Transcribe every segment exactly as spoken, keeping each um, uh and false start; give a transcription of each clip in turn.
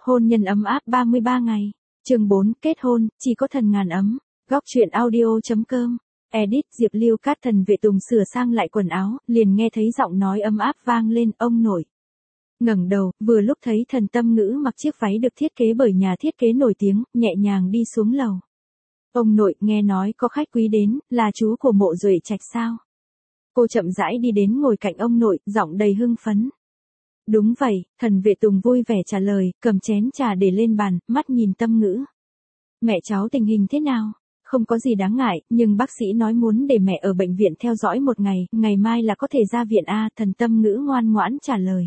hôn nhân ấm áp ba mươi ba ngày. Chương bốn, kết hôn, chỉ có thần ngàn ấm. Góc truyện audio.com. Edit Diệp Lưu Cát. Thần Vệ Tùng sửa sang lại quần áo, liền nghe thấy giọng nói ấm áp vang lên, ông nội. Ngẩng đầu, vừa lúc thấy Thần Tâm Ngữ mặc chiếc váy được thiết kế bởi nhà thiết kế nổi tiếng, nhẹ nhàng đi xuống lầu. Ông nội, nghe nói có khách quý đến, là chú của Mộ Duệ Trạch sao? Cô chậm rãi đi đến ngồi cạnh ông nội, giọng đầy hưng phấn. Đúng vậy, Thần Vệ Tùng vui vẻ trả lời, cầm chén trà để lên bàn, mắt nhìn Tâm Ngữ. Mẹ cháu tình hình thế nào? Không có gì đáng ngại, nhưng bác sĩ nói muốn để mẹ ở bệnh viện theo dõi một ngày, ngày mai là có thể ra viện a. Thần Tâm Ngữ ngoan ngoãn trả lời.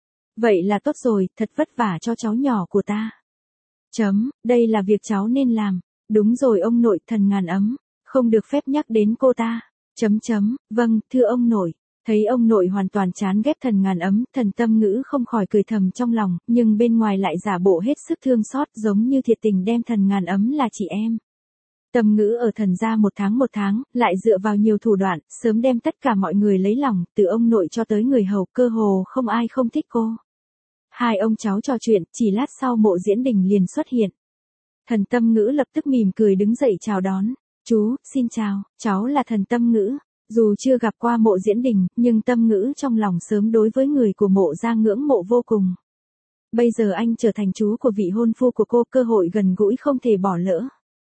Vậy là tốt rồi, thật vất vả cho cháu nhỏ của ta. Chấm, đây là việc cháu nên làm. Đúng rồi ông nội, Thần ngàn ấm, không được phép nhắc đến cô ta. Chấm chấm, vâng, thưa ông nội. Thấy ông nội hoàn toàn chán ghét Thần ngàn ấm, Thần Tâm Ngữ không khỏi cười thầm trong lòng, nhưng bên ngoài lại giả bộ hết sức thương xót, giống như thiệt tình đem Thần ngàn ấm là chị em. Tâm Ngữ ở Thần gia một tháng một tháng, lại dựa vào nhiều thủ đoạn, sớm đem tất cả mọi người lấy lòng, từ ông nội cho tới người hầu, cơ hồ không ai không thích cô. Hai ông cháu trò chuyện, chỉ lát sau Mộ Diễn Đình liền xuất hiện. Thần Tâm Ngữ lập tức mỉm cười đứng dậy chào đón. Chú, xin chào, cháu là Thần Tâm Ngữ. Dù chưa gặp qua Mộ Diễn Đình, nhưng Tâm Ngữ trong lòng sớm đối với người của Mộ gia ngưỡng mộ vô cùng. Bây giờ anh trở thành chú của vị hôn phu của cô, cơ hội gần gũi không thể bỏ lỡ.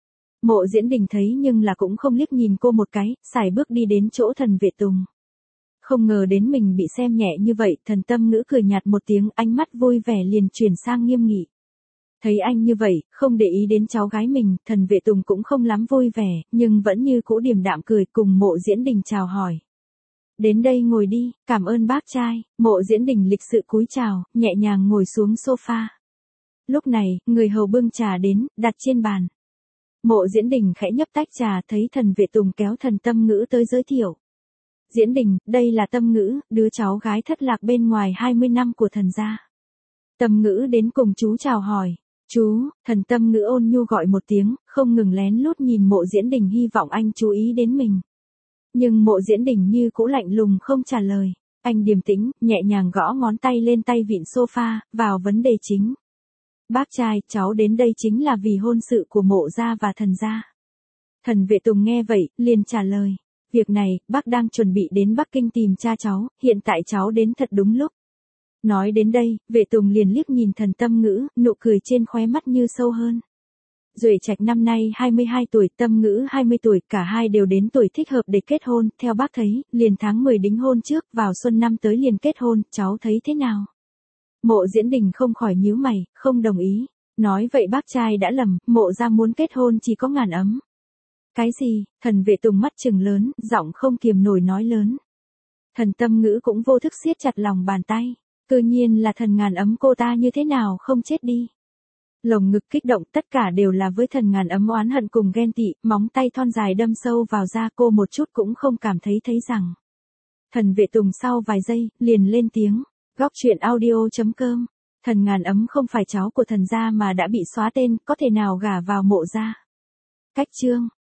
Mộ Diễn Đình thấy nhưng là cũng không liếc nhìn cô một cái, sải bước đi đến chỗ Thần Vệ Tùng. Không ngờ đến mình bị xem nhẹ như vậy, Thần Tâm Ngữ cười nhạt một tiếng, ánh mắt vui vẻ liền chuyển sang nghiêm nghị. Thấy anh như vậy, không để ý đến cháu gái mình, Thần Vệ Tùng cũng không lắm vui vẻ, nhưng vẫn như cũ điềm đạm cười cùng Mộ Diễn Đình chào hỏi. Đến đây ngồi đi, cảm ơn bác trai. Mộ Diễn Đình lịch sự cúi chào, nhẹ nhàng ngồi xuống sofa. Lúc này, người hầu bưng trà đến, đặt trên bàn. Mộ Diễn Đình khẽ nhấp tách trà, thấy Thần Vệ Tùng kéo Thần Tâm Ngữ tới giới thiệu. Diễn Đình, đây là Tâm Ngữ, đứa cháu gái thất lạc bên ngoài hai mươi năm của Thần gia. Tâm Ngữ đến cùng chú chào hỏi. Chú, Thần Tâm Ngữ ôn nhu gọi một tiếng, không ngừng lén lút nhìn Mộ Diễn Đình, hy vọng anh chú ý đến mình. Nhưng Mộ Diễn Đình như cũ lạnh lùng không trả lời. Anh điềm tĩnh, nhẹ nhàng gõ ngón tay lên tay vịn sofa, vào vấn đề chính. Bác trai, cháu đến đây chính là vì hôn sự của Mộ gia và Thần gia. Thần Vệ Tùng nghe vậy, liền trả lời. Việc này, bác đang chuẩn bị đến Bắc Kinh tìm cha cháu, hiện tại cháu đến thật đúng lúc. Nói đến đây, Vệ Tùng liền liếc nhìn Thần Tâm Ngữ, nụ cười trên khóe mắt như sâu hơn. Duệ Trạch năm nay hai mươi hai tuổi, Tâm Ngữ hai mươi tuổi, cả hai đều đến tuổi thích hợp để kết hôn, theo bác thấy, liền tháng mười đính hôn trước, vào xuân năm tới liền kết hôn, cháu thấy thế nào? Mộ Diễn Đình không khỏi nhíu mày, không đồng ý. Nói vậy bác trai đã lầm, Mộ gia muốn kết hôn chỉ có ngàn ấm. Cái gì? Thần Vệ Tùng mắt trừng lớn, giọng không kiềm nổi nói lớn. Thần Tâm Ngữ cũng vô thức siết chặt lòng bàn tay. Tự nhiên là Thần ngàn ấm, cô ta như thế nào không chết đi. Lồng ngực kích động, tất cả đều là với Thần ngàn ấm oán hận cùng ghen tị, móng tay thon dài đâm sâu vào da cô, một chút cũng không cảm thấy thấy rằng. Thần Vệ Tùng sau vài giây, liền lên tiếng. Góc truyện audio.com. Thần ngàn ấm không phải cháu của Thần gia mà đã bị xóa tên, có thể nào gả vào Mộ gia. Cách chương.